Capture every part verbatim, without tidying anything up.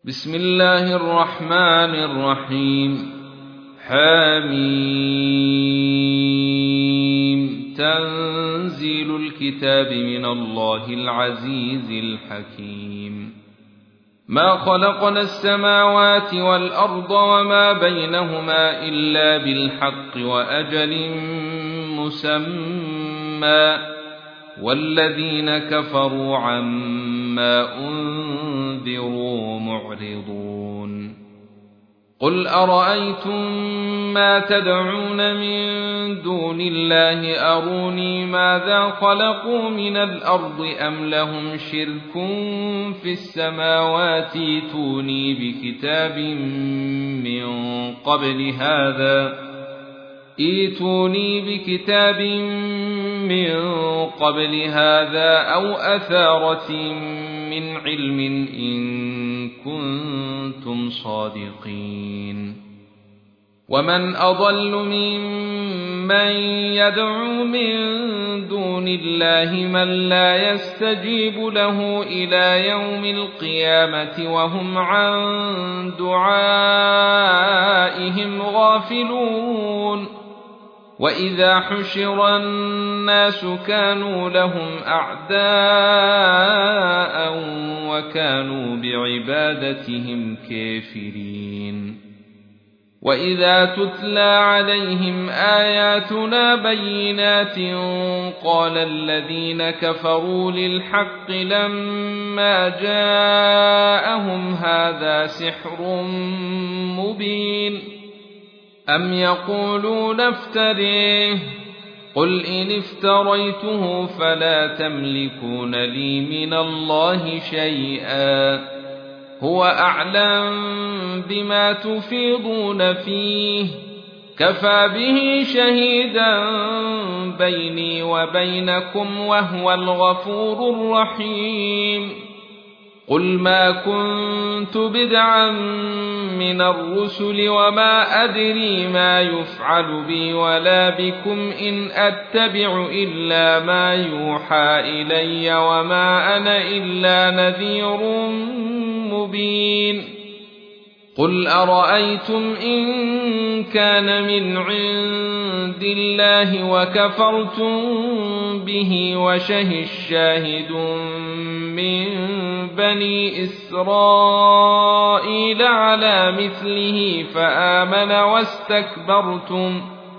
بسم الله الرحمن الرحيم. حميم. تنزيل الكتاب من الله العزيز الحكيم. ما خلقنا السماوات والأرض وما بينهما إلا بالحق وأجل مسمى، والذين كفروا عما أنذروا معرضون. قل أرأيتم ما تدعون من دون الله أروني ماذا خلقوا من الأرض أم لهم شرك في السماوات ائتوني بكتاب من قبل هذا ائتوني بكتاب من قبل هذا أو أثارة من علم إن كنتم صادقين. ومن أضل ممن يدعو من دون الله من لا يستجيب له إلى يوم القيامة وهم عن دعائهم غافلون. وإذا حشر الناس كانوا لهم أعداء وكانوا بعبادتهم كافرين. وإذا تتلى عليهم آياتنا بينات قال الذين كفروا للحق لما جاءهم هذا سحر مبين أم يقولون افتريه قل إن افتريته فلا تملكون لي من الله شيئا هو أعلم بما تفيضون فيه كفى به شهيدا بيني وبينكم وهو الغفور الرحيم. قل ما كنت بدعا من الرسل وما أدري ما يفعل بي ولا بكم إن أتبع إلا ما يوحى إلي وما أنا إلا نذير مبين. قل أرأيتم إن كان من عند الله وكفرتم به وشهد شاهد من بني إسرائيل على مثله فآمن واستكبرتم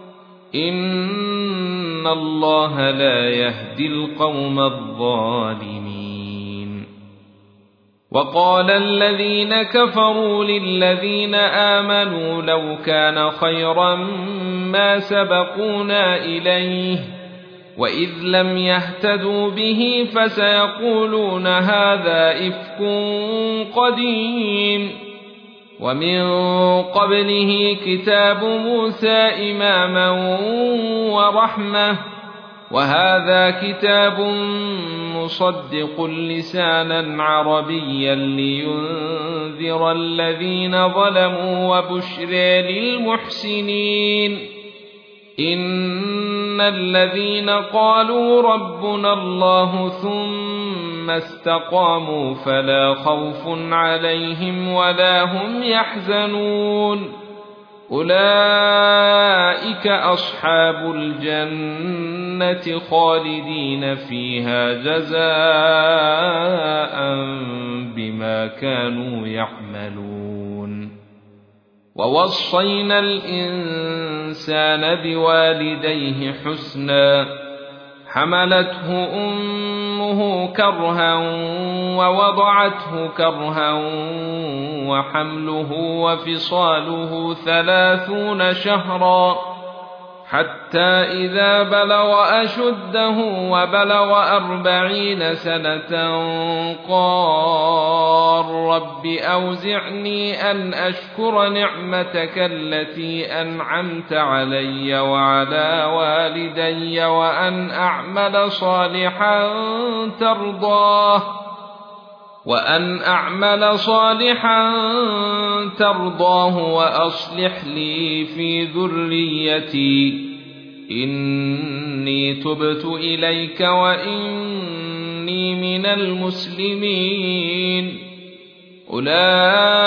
إن الله لا يهدي القوم الظالمين. وقال الذين كفروا للذين آمنوا لو كان خيرا ما سبقونا إليه وإذ لم يهتدوا به فسيقولون هذا إفك قديم. ومن قبله كتاب موسى إماما ورحمة وهذا كتاب مصدق لسانا عربيا لينذر الذين ظلموا وبشر للمحسنين. إن الذين قالوا ربنا الله ثم استقاموا فلا خوف عليهم ولا هم يحزنون أولئك أصحاب الجنة خالدين فيها جزاء بما كانوا يعملون. ووصينا الإنسان بوالديه حسنا حملته أمه كرها ووضعته كرها وحمله وفصاله ثلاثون شهرا حتى إذا بلغ أشده وبلغ أربعين سنة قال رب أوزعني أن أشكر نعمتك التي أنعمت علي وعلى والدي وأن أعمل صالحا ترضاه وأن أعمل صالحا ترضاه وأصلح لي في ذريتي إني تبت إليك وإني من المسلمين. أولئك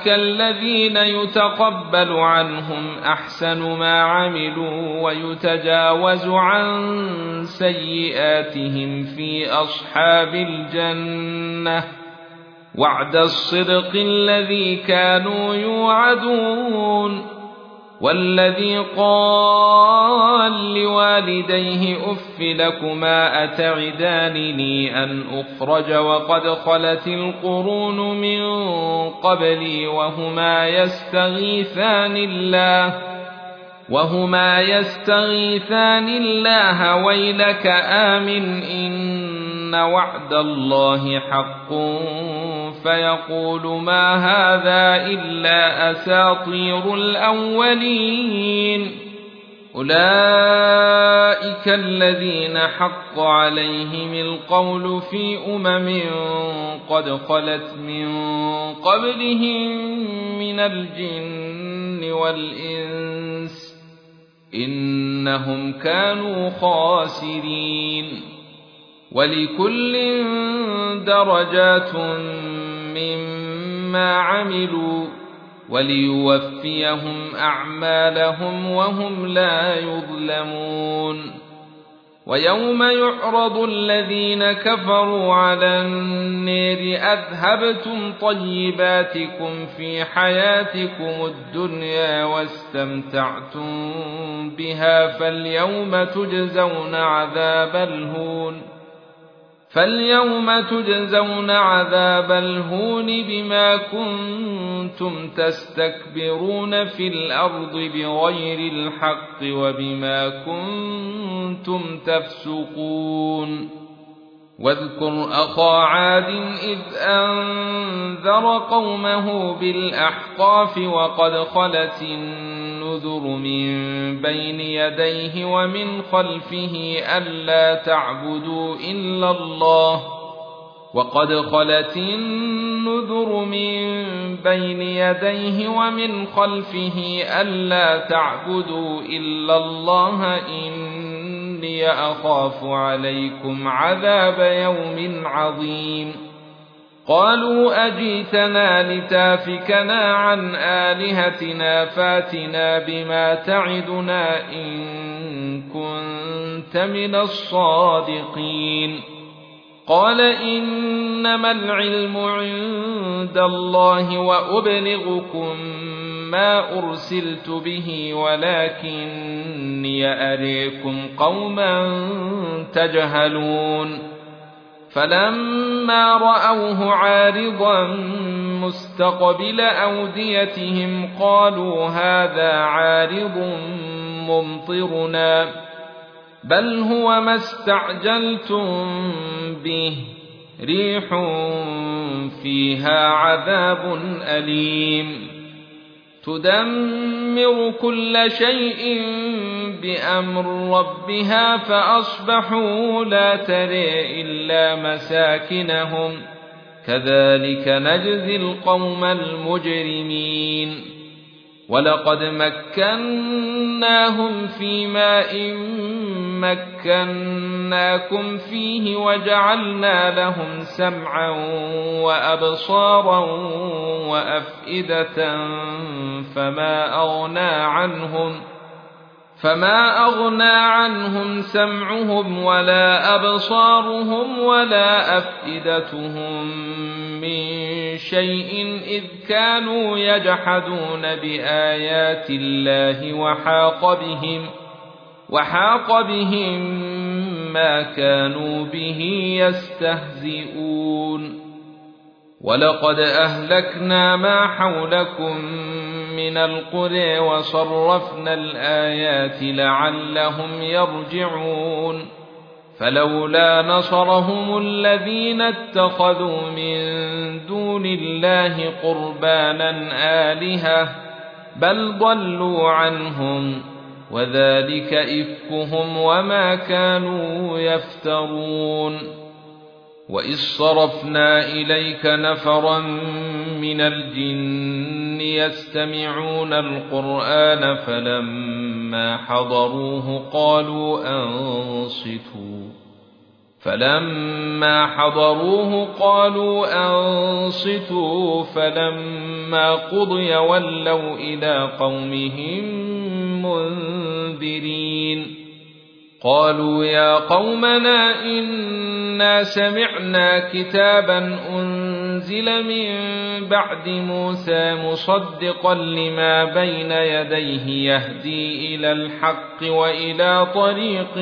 أولئك الذين يتقبل عنهم أحسن ما عملوا ويتجاوز عن سيئاتهم في أصحاب الجنة وعد الصدق الذي كانوا يوعدون. والذي قال لوالديه أف لكما أتعدانني أن أخرج وقد خلت القرون من قبلي وهما يستغيثان الله وهما يستغيثان الله ويلك آمن إن وعد الله حق فيقول ما هذا إلا أساطير الأولين. أولئك الذين حق عليهم القول في أمم قد خلت من قبلهم من الجن والإنس إنهم كانوا خاسرين. ولكل درجات مما عملوا وليوفيهم أعمالهم وهم لا يظلمون. ويوم يعرض الذين كفروا على النار أذهبتم طيباتكم في حياتكم الدنيا واستمتعتم بها فاليوم تجزون عذاب الهون فاليوم تجزون عذاب الهون بما كنتم تستكبرون في الأرض بغير الحق وبما كنتم تفسقون. واذكر أخا عاد إذ أنذر قومه بالأحقاف وقد خلت النذر من بين يديه ومن خلفه ألا تعبدوا إلا الله وقد خلت النذر من بين يديه ومن خلفه ألا تعبدوا إلا الله إني أخاف عليكم عذاب يوم عظيم. قالوا أجيتنا لتافكنا عن آلهتنا فاتنا بما تعدنا إن كنت من الصادقين. قال إنما العلم عند الله وأبلغكم ما أرسلت به ولكني أريكم قوما تجهلون. فلما رأوه عارضا مستقبل أوديتهم قالوا هذا عارض ممطرنا بل هو ما استعجلتم به ريح فيها عذاب أليم تدمر كل شيء بأمر ربها فأصبحوا لا ترى إلا مساكنهم كذلك نجزي القوم المجرمين. ولقد مكناهم في ماء مكناكم فيه وجعلنا لهم سمعا وأبصارا وأفئدة فما أغنى عنهم فما أغنى عنهم سمعهم ولا أبصارهم ولا أفئدتهم من شيء إذ كانوا يجحدون بآيات الله وحاق بهم وحاق بهم ما كانوا به يستهزئون. ولقد أهلكنا ما حولكم من القرى وصرفنا الآيات لعلهم يرجعون. فلولا نصرهم الذين اتخذوا من دون الله قربانا آلهة بل ضلوا عنهم وذلك إفكهم وما كانوا يفترون. وإذ صرفنا إليك نفرا من الجن يستمعون القرآن فلما حضروه قالوا أنصتوا فلما حضروه قالوا أنصتوا فلما قضي ولوا إلى قومهم منذرين قالوا يا قومنا إنا سمعنا كتابا أنزل من بعد موسى مصدقا لما بين يديه يهدي إلى الحق وإلى طريق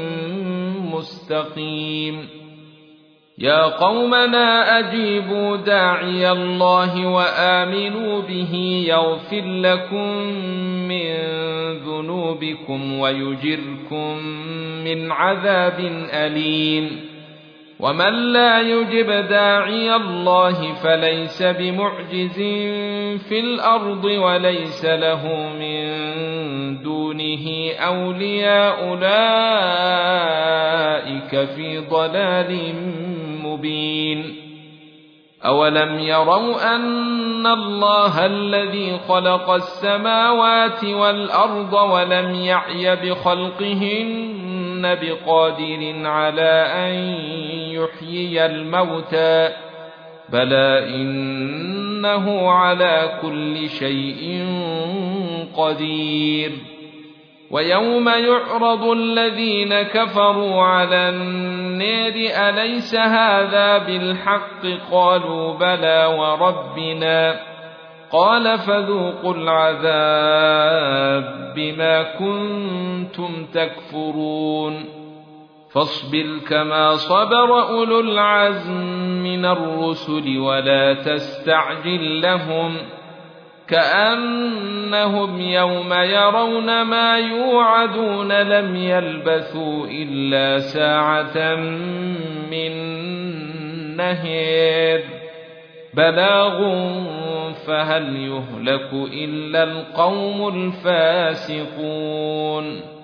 مستقيم يا قومنا أجيبوا داعي الله وآمنوا به يغفر لكم من ذنوبكم ويجركم من عذاب أليم ومن لا يجب داعي الله فليس بمعجز في الأرض وليس له من دونه أولياء أولئك في ضلال مبين أولم يروا أن الله الذي خلق السماوات والأرض ولم يعي بخلقهن بقادر على أن يحيي الموتى بلى إنه على كل شيء قدير ويوم يعرض الذين كفروا على النار أليس هذا بالحق قالوا بلى وربنا قال فذوقوا العذاب بما كنتم تكفرون فاصبر كما صبر أولو العزم من الرسل ولا تستعجل لهم كأنهم يوم يرون ما يوعدون لم يلبثوا إلا ساعة من نهار بلاغ فهل يهلك إلا القوم الفاسقون